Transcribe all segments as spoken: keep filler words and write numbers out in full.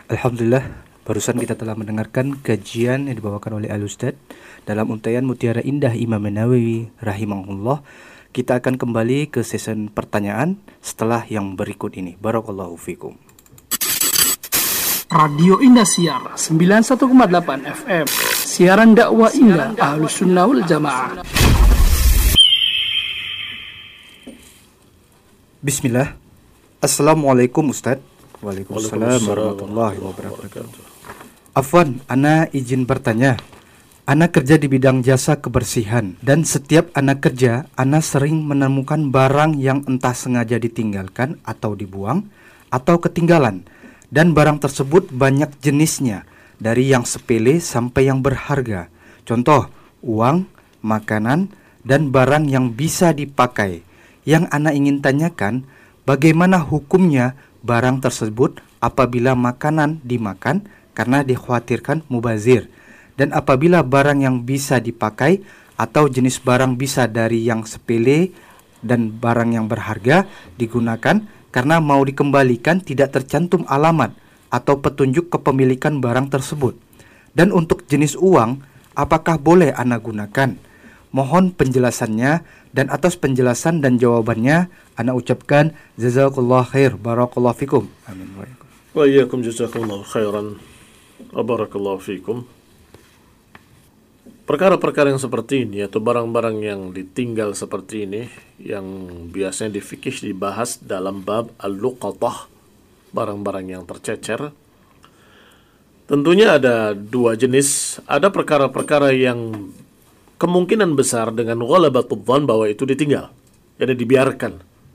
Alhamdulillah, barusan kita telah mendengarkan kajian yang dibawakan oleh Al-Ustadz dalam untaian Mutiara Indah Imam Nawawi rahimahullah. Kita akan kembali ke sesi pertanyaan setelah yang berikut ini. Barakallahu fikum. Radio Indah Siar sembilan puluh satu koma delapan F M. Siaran dakwah Indah Ahlus Sunnah wal Jamaah. Bismillah. Assalamualaikum Ustadz. Waalaikumsalam warahmatullahi wabarakatuh. Afwan, ana izin bertanya. Ana kerja di bidang jasa kebersihan dan setiap ana kerja, ana sering menemukan barang yang entah sengaja ditinggalkan atau dibuang atau ketinggalan. Dan barang tersebut banyak jenisnya, dari yang sepele sampai yang berharga. Contoh, uang, makanan, dan barang yang bisa dipakai. Yang ana ingin tanyakan, bagaimana hukumnya barang tersebut apabila makanan dimakan karena dikhawatirkan mubazir, dan apabila barang yang bisa dipakai atau jenis barang bisa dari yang sepele dan barang yang berharga digunakan karena mau dikembalikan tidak tercantum alamat atau petunjuk kepemilikan barang tersebut. Dan untuk jenis uang, apakah boleh ana gunakan? Mohon penjelasannya, dan atas penjelasan dan jawabannya ana ucapkan jazakallah khair, barakallahu fikum. Amin. Wa iyyakum jazakumullahu khairan wa barakallahu fikum. Perkara-perkara yang seperti ini atau barang-barang yang ditinggal seperti ini yang biasanya di fikih dibahas dalam bab al-luqatah, barang-barang yang tercecer. Tentunya ada dua jenis. Ada perkara-perkara yang kemungkinan besar dengan ghalabatul dzan bahwa itu ditinggal, jadi dibiarkan,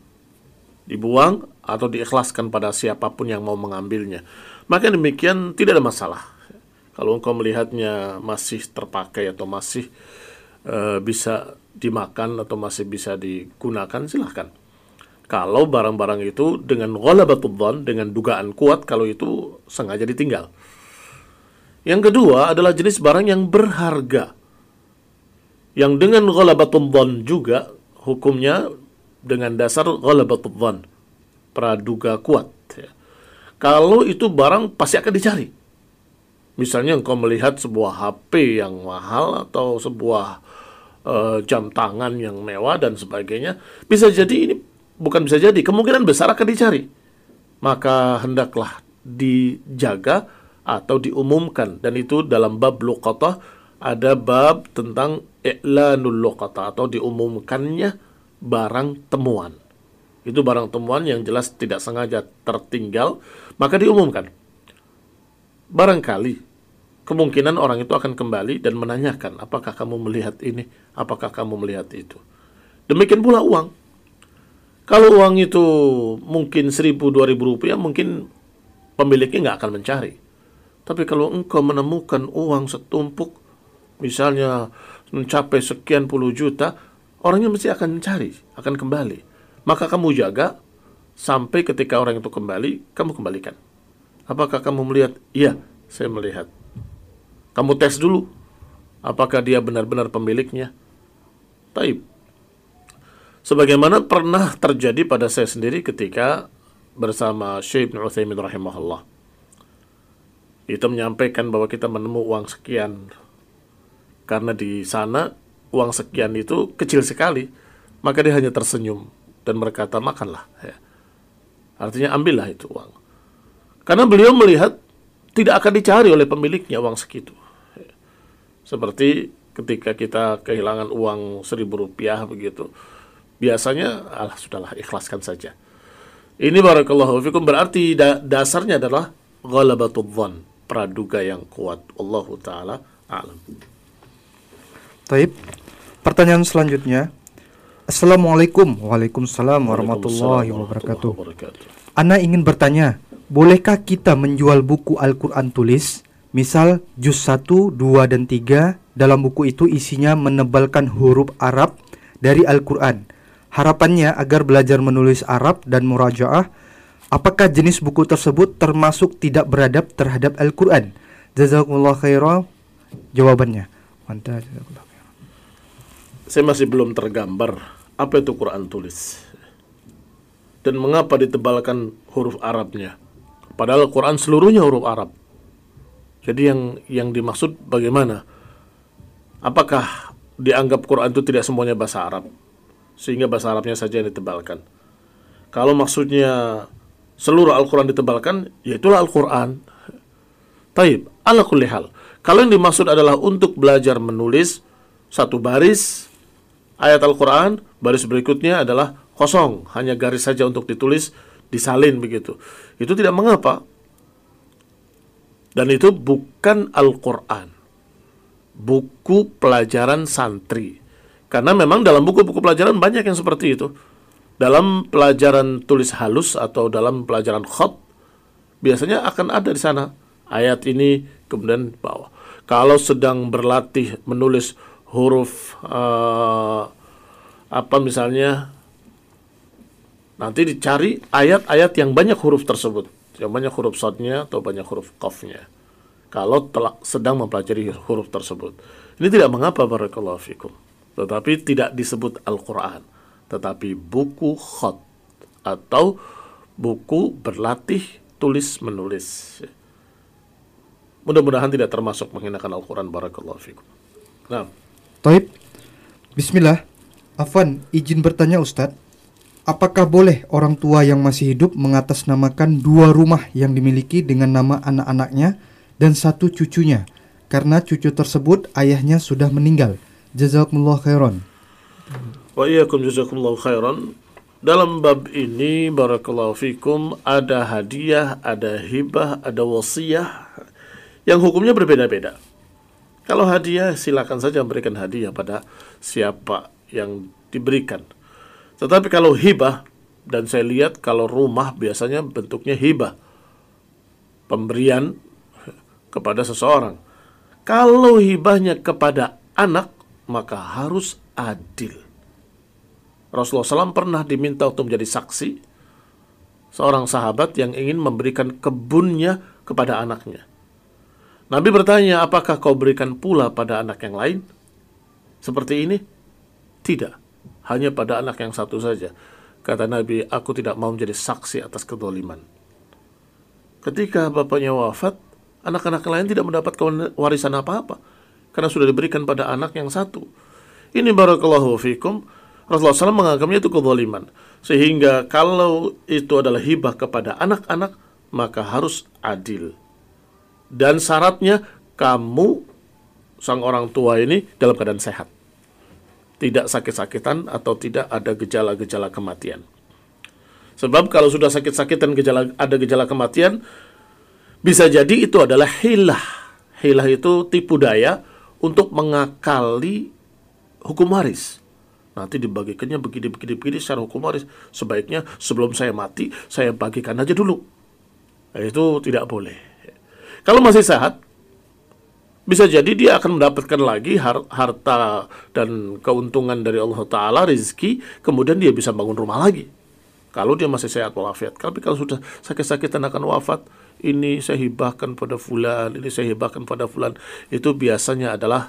dibuang atau diikhlaskan pada siapapun yang mau mengambilnya. Maka demikian tidak ada masalah. Kalau engkau melihatnya masih terpakai atau masih uh, bisa dimakan atau masih bisa digunakan, silahkan. Kalau barang-barang itu dengan ghalabatul dzan, dengan dugaan kuat kalau itu sengaja ditinggal. Yang kedua adalah jenis barang yang berharga, yang dengan ghalabatul dzan juga hukumnya dengan dasar ghalabatul dzan, praduga kuat ya. Kalau itu barang pasti akan dicari. Misalnya engkau melihat sebuah H P yang mahal atau sebuah uh, jam tangan yang mewah dan sebagainya, bisa jadi ini bukan bisa jadi, kemungkinan besar akan dicari. Maka hendaklah dijaga atau diumumkan, dan itu dalam bab luqatah ada bab tentang i'lanul luqatah atau diumumkannya barang temuan. Itu barang temuan yang jelas tidak sengaja tertinggal, maka diumumkan. Barangkali kemungkinan orang itu akan kembali dan menanyakan, apakah kamu melihat ini, apakah kamu melihat itu. Demikian pula uang. Kalau uang itu mungkin seribu, dua ribu rupiah, mungkin pemiliknya nggak akan mencari. Tapi kalau engkau menemukan uang setumpuk, misalnya mencapai sekian puluh juta, orangnya mesti akan mencari, akan kembali. Maka kamu jaga sampai ketika orang itu kembali, kamu kembalikan. Apakah kamu melihat? Iya, saya melihat. Kamu tes dulu, apakah dia benar-benar pemiliknya. Taib. Sebagaimana pernah terjadi pada saya sendiri ketika bersama Syekh Ibn Utsaimin rahimahullah. Itu menyampaikan bahwa kita menemu uang sekian. Karena di sana uang sekian itu kecil sekali, maka dia hanya tersenyum dan berkata, makanlah ya. Artinya ambillah itu uang. Karena beliau melihat tidak akan dicari oleh pemiliknya uang segitu ya. Seperti ketika kita kehilangan uang seribu rupiah begitu, biasanya alah sudahlah, ikhlaskan saja. Ini barakallahu fikum berarti da- dasarnya adalah ghalabatul dzan, praduga yang kuat. Wallahu ta'ala a'lam. Taib. Pertanyaan selanjutnya. Assalamualaikum. Waalaikumsalam warahmatullahi wabarakatuh. Ana ingin bertanya, bolehkah kita menjual buku Al-Quran tulis? Misal juz satu, dua, dan tiga. Dalam buku itu isinya menebalkan huruf Arab dari Al-Quran. Harapannya agar belajar menulis Arab dan murajaah. Apakah jenis buku tersebut termasuk tidak beradab terhadap Al-Quran? Jazakumullah khairan. Jawabannya. Mantap. Saya masih belum tergambar apa itu Quran tulis dan mengapa ditebalkan huruf Arabnya. Padahal Quran seluruhnya huruf Arab. Jadi yang yang dimaksud bagaimana? Apakah dianggap Quran itu tidak semuanya bahasa Arab, sehingga bahasa Arabnya saja yang ditebalkan? Kalau maksudnya seluruh Al-Quran ditebalkan, ya itulah Al-Quran. Taib, ala kulli hal. Kalau yang dimaksud adalah untuk belajar menulis satu baris ayat Al-Quran, baris berikutnya adalah kosong, hanya garis saja untuk ditulis, disalin begitu. Itu tidak mengapa. Dan itu bukan Al-Quran, buku pelajaran santri. Karena memang dalam buku-buku pelajaran banyak yang seperti itu. Dalam pelajaran tulis halus atau dalam pelajaran khat, biasanya akan ada di sana ayat ini, kemudian bawah. Kalau sedang berlatih menulis huruf uh, apa misalnya, nanti dicari ayat-ayat yang banyak huruf tersebut, yang banyak huruf shadnya atau banyak huruf qafnya. Kalau telah sedang mempelajari huruf tersebut, ini tidak mengapa, barakallahu fikum. Tetapi tidak disebut Al-Quran, tetapi buku khat atau buku berlatih tulis menulis. Mudah-mudahan tidak termasuk menghinakan Al-Quran, barakallahu fikum. Nah, Taib. Bismillah. Afwan, izin bertanya Ustadz, apakah boleh orang tua yang masih hidup mengatasnamakan dua rumah yang dimiliki dengan nama anak-anaknya dan satu cucunya, karena cucu tersebut ayahnya sudah meninggal? Jazakumullah khairan. Wa iyyakum jazakumullahu khairan. Dalam bab ini, barakallahu fikum, ada hadiah, ada hibah, ada wasiyah yang hukumnya berbeda-beda. Kalau hadiah, silakan saja memberikan hadiah pada siapa yang diberikan. Tetapi kalau hibah, dan saya lihat kalau rumah biasanya bentuknya hibah, pemberian kepada seseorang. Kalau hibahnya kepada anak, maka harus adil. Rasulullah shallallahu alaihi wasallam pernah diminta untuk menjadi saksi seorang sahabat yang ingin memberikan kebunnya kepada anaknya. Nabi bertanya, apakah kau berikan pula pada anak yang lain seperti ini? Tidak, hanya pada anak yang satu saja. Kata Nabi, aku tidak mau menjadi saksi atas kezaliman. Ketika bapaknya wafat, anak-anak lain tidak mendapatkan warisan apa-apa, karena sudah diberikan pada anak yang satu. Ini barakallahu fikum, Rasulullah shallallahu alaihi wasallam menganggapnya itu kezaliman. Sehingga kalau itu adalah hibah kepada anak-anak, maka harus adil. Dan syaratnya kamu, sang orang tua ini, dalam keadaan sehat, tidak sakit-sakitan atau tidak ada gejala-gejala kematian. Sebab kalau sudah sakit-sakitan, gejala, ada gejala kematian, bisa jadi itu adalah hilah. Hilah itu tipu daya untuk mengakali hukum waris. Nanti dibagikannya begini-begini-begini secara hukum waris. Sebaiknya sebelum saya mati, saya bagikan aja dulu. Nah, itu tidak boleh. Kalau masih sehat, bisa jadi dia akan mendapatkan lagi harta dan keuntungan dari Allah Ta'ala, rezeki, kemudian dia bisa bangun rumah lagi. Kalau dia masih sehat walafiat. Tapi kalau sudah sakit-sakitan akan wafat, ini saya hibahkan pada fulan, ini saya hibahkan pada fulan, itu biasanya adalah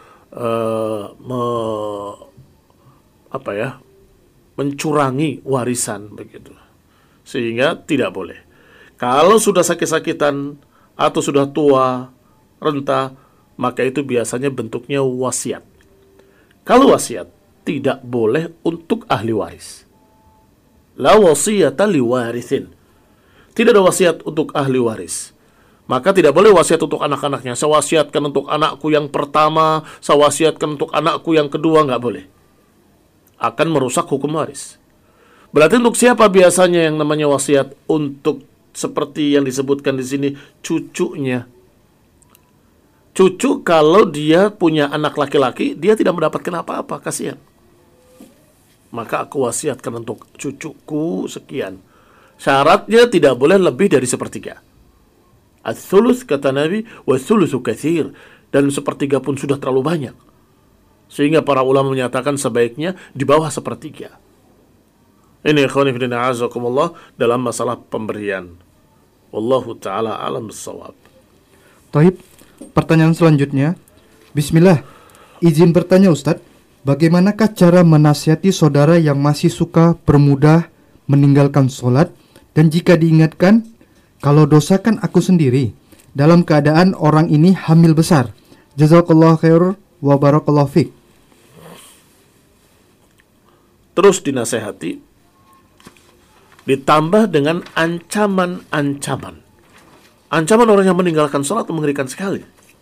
uh, me, apa ya, mencurangi warisan begitu. Sehingga tidak boleh. Kalau sudah sakit-sakitan atau sudah tua, renta, maka itu biasanya bentuknya wasiat. Kalau wasiat, tidak boleh untuk ahli waris. La wasiyata liwarithin. Tidak ada wasiat untuk ahli waris. Maka tidak boleh wasiat untuk anak-anaknya. Saya wasiatkan untuk anakku yang pertama, saya wasiatkan untuk anakku yang kedua, nggak boleh. Akan merusak hukum waris. Berarti untuk siapa biasanya yang namanya wasiat? Untuk seperti yang disebutkan di sini, cucunya. Cucu kalau dia punya anak laki-laki, dia tidak mendapatkan apa-apa, kasihan. Maka aku wasiatkan untuk cucuku sekian. Syaratnya tidak boleh lebih dari sepertiga. Ats-tsuluts kata Nabi, wa tsulusu katsir, dan sepertiga pun sudah terlalu banyak. Sehingga para ulama menyatakan sebaiknya di bawah sepertiga. Ini ikhwani fillah azakumullah dalam masalah pemberian. Wallahu taala alam bissawab. Taib, pertanyaan selanjutnya. Bismillah. Izin bertanya Ustadz, bagaimanakah cara menasihati saudara yang masih suka bermudah meninggalkan sholat, dan jika diingatkan kalau dosa kan aku sendiri, dalam keadaan orang ini hamil besar. Jazakallah khair wa barakallahu fiq. Terus dinasehati, ditambah dengan ancaman-ancaman. Ancaman orang yang meninggalkan sholat itu mengerikan sekali.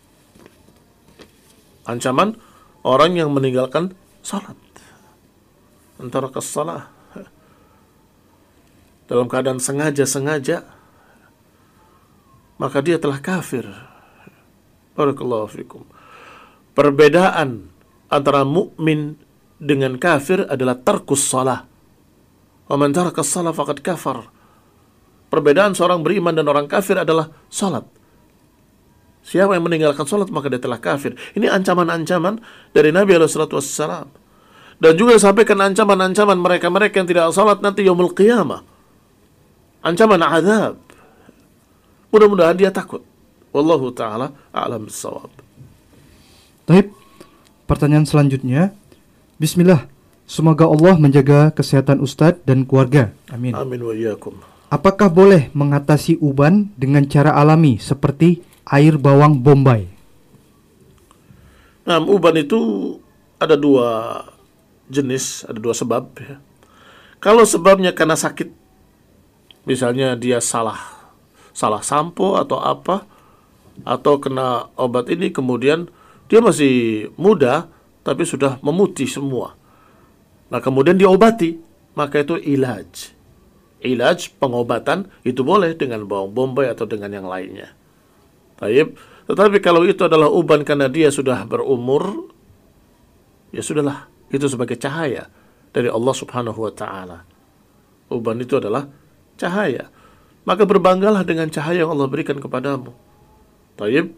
Ancaman orang yang meninggalkan sholat, antara kesalah dalam keadaan sengaja-sengaja, maka dia telah kafir. Barakallahu fikum. Perbedaan antara mukmin dengan kafir adalah tarkus shalah. Wa man taraka shalah faqad kafar. Perbedaan seorang beriman dan orang kafir adalah salat. Siapa yang meninggalkan salat maka dia telah kafir. Ini ancaman-ancaman dari Nabi alaihi salatu wassalam. Dan juga sampaikan ancaman-ancaman mereka-mereka yang tidak salat nanti yaumul qiyamah. Ancaman azab. Mudah-mudahan dia takut. Wallahu ta'ala a'lam bissawab. Baik, pertanyaan selanjutnya. Bismillah. Semoga Allah menjaga kesehatan Ustadz dan keluarga. Amin. Amin wa iyyakum. Apakah boleh mengatasi uban dengan cara alami seperti air bawang bombay? Nah, uban itu ada dua jenis, ada dua sebab. Ya. Kalau sebabnya karena sakit, misalnya dia salah, salah sampo atau apa, atau kena obat ini kemudian dia masih muda tapi sudah memutih semua. Nah, kemudian diobati, maka itu ilaj. Ilaj, pengobatan, itu boleh dengan bawang bombay atau dengan yang lainnya. Taib. Tetapi kalau itu adalah uban karena dia sudah berumur, ya sudahlah, itu sebagai cahaya dari Allah subhanahu wa ta'ala. Uban itu adalah cahaya. Maka berbanggalah dengan cahaya yang Allah berikan kepadamu. Taib.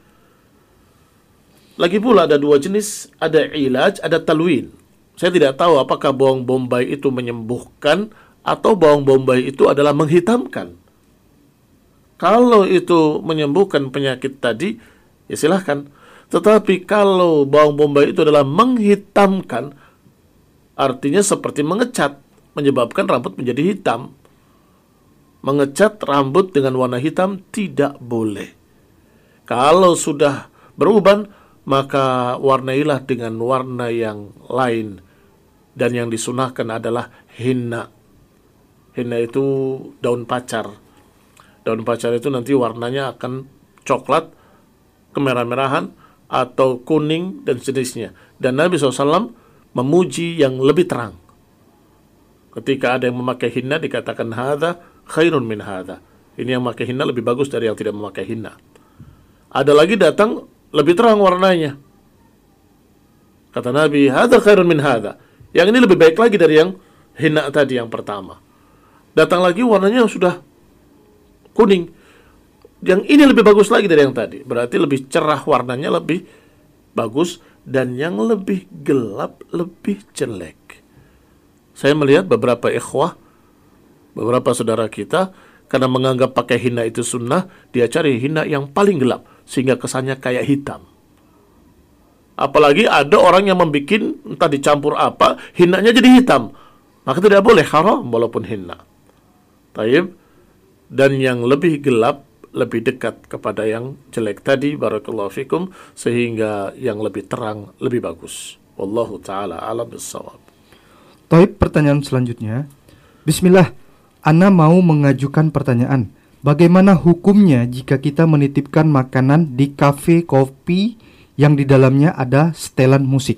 Lagi pula ada dua jenis, ada ilaj, ada talwin. Saya tidak tahu apakah bawang bombay itu menyembuhkan atau bawang bombay itu adalah menghitamkan. Kalau itu menyembuhkan penyakit tadi, ya silahkan. Tetapi kalau bawang bombay itu adalah menghitamkan, artinya seperti mengecat, menyebabkan rambut menjadi hitam. Mengecat rambut dengan warna hitam tidak boleh. Kalau sudah beruban, maka warnailah dengan warna yang lain. Dan yang disunahkan adalah henna. Henna itu daun pacar. Daun pacar itu nanti warnanya akan coklat, kemerah-merahan, atau kuning, dan sejenisnya. Dan Nabi shallallahu alaihi wasallam memuji yang lebih terang. Ketika ada yang memakai henna, dikatakan hadza khairun min hadza. Ini yang memakai henna lebih bagus dari yang tidak memakai henna. Ada lagi datang lebih terang warnanya. Kata Nabi, hadza khairun min hadza. Yang ini lebih baik lagi dari yang henna tadi yang pertama. Datang lagi warnanya sudah kuning. Yang ini lebih bagus lagi dari yang tadi. Berarti lebih cerah warnanya, lebih bagus. Dan yang lebih gelap, lebih jelek. Saya melihat beberapa ikhwah, beberapa saudara kita, karena menganggap pakai henna itu sunnah, dia cari henna yang paling gelap. Sehingga kesannya kayak hitam. Apalagi ada orang yang membuat, entah dicampur apa, hinnanya jadi hitam. Maka tidak boleh, haram walaupun henna. Taib. Dan yang lebih gelap, lebih dekat kepada yang jelek tadi, barakallahu fikum, sehingga yang lebih terang, lebih bagus. Wallahu ta'ala a'lam bissawab. Taib, pertanyaan selanjutnya. Bismillah, Ana mau mengajukan pertanyaan. Bagaimana hukumnya jika kita menitipkan makanan di kafe kopi yang di dalamnya ada setelan musik?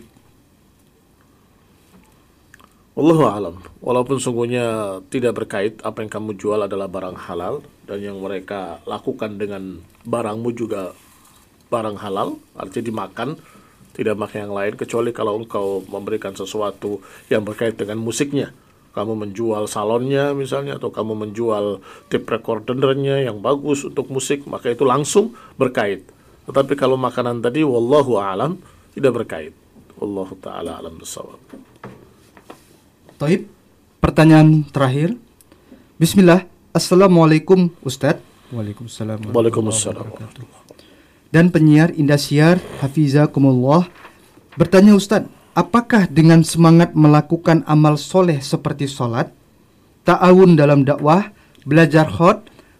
Wallahu a'lam. Walaupun sungguhnya tidak berkait, apa yang kamu jual adalah barang halal, dan yang mereka lakukan dengan barangmu juga barang halal, artinya dimakan, tidak makan yang lain, kecuali kalau engkau memberikan sesuatu yang berkait dengan musiknya. Kamu menjual salonnya misalnya, atau kamu menjual tape recordernya yang bagus untuk musik, maka itu langsung berkait. Tetapi kalau makanan tadi, wallahu a'lam, tidak berkait. Wallahu ta'ala a'lam bissawab. Taib, pertanyaan terakhir. Bismillah, Assalamualaikum Ustadz. Waalaikumsalam. Waalaikumsalam. Dan penyiar Indosiar Hafizakumullah bertanya, Ustadz, apakah dengan semangat melakukan amal soleh seperti sholat, ta'awun dalam dakwah, belajar khot,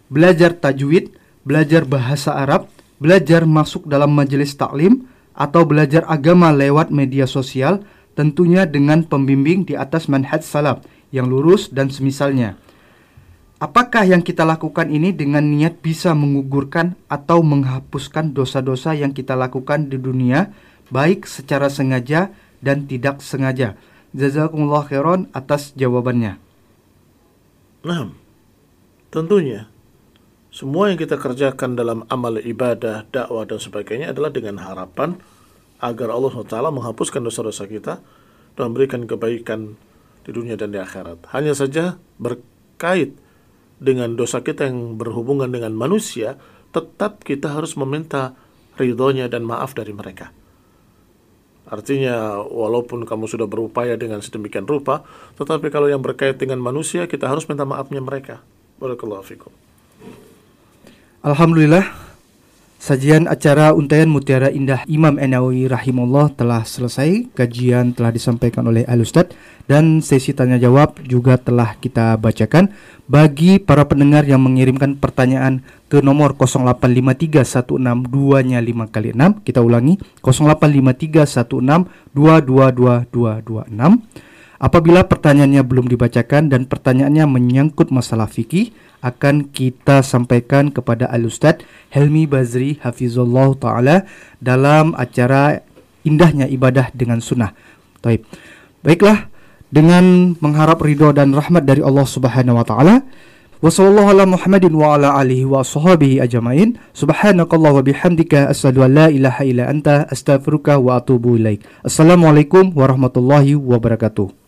belajar tajwid, belajar bahasa Arab, belajar masuk dalam majelis taklim, atau belajar agama lewat media sosial, tentunya dengan pembimbing di atas manhaj salaf yang lurus dan semisalnya. Apakah yang kita lakukan ini dengan niat bisa mengugurkan atau menghapuskan dosa-dosa yang kita lakukan di dunia, baik secara sengaja dan tidak sengaja? Jazakumullah khairan atas jawabannya. Nah, tentunya semua yang kita kerjakan dalam amal ibadah, dakwah dan sebagainya adalah dengan harapan agar Allah subhanahu wa taala menghapuskan dosa-dosa kita dan memberikan kebaikan di dunia dan di akhirat. Hanya saja berkait dengan dosa kita yang berhubungan dengan manusia, tetap kita harus meminta ridhonya dan maaf dari mereka. Artinya, walaupun kamu sudah berupaya dengan sedemikian rupa, tetapi kalau yang berkait dengan manusia, kita harus minta maafnya mereka. Barakallahu fikum. Alhamdulillah, sajian acara Untaian Mutiara Indah Imam An-Nawawi rahimahullah telah selesai. Kajian telah disampaikan oleh Al-Ustadz dan sesi tanya jawab juga telah kita bacakan. Bagi para pendengar yang mengirimkan pertanyaan ke nomor nol delapan lima tiga satu enam dua lima kali enam, kita ulangi nol delapan lima tiga satu enam dua dua dua dua dua enam. Apabila pertanyaannya belum dibacakan dan pertanyaannya menyangkut masalah fikih, akan kita sampaikan kepada Al-Ustadz Helmi Bazri Hafizullah Ta'ala dalam acara Indahnya Ibadah dengan Sunnah. Taib. Baiklah, dengan mengharap ridho dan rahmat dari Allah Subhanahu wa taala, wa sallallahu ala Muhammadin wa ala alihi wa sahbihi ajmain. Subhanakallah wa bihamdika asyhadu an la ilaha illa anta astaghfiruka wa atubu ilaik. Assalamualaikum warahmatullahi wabarakatuh.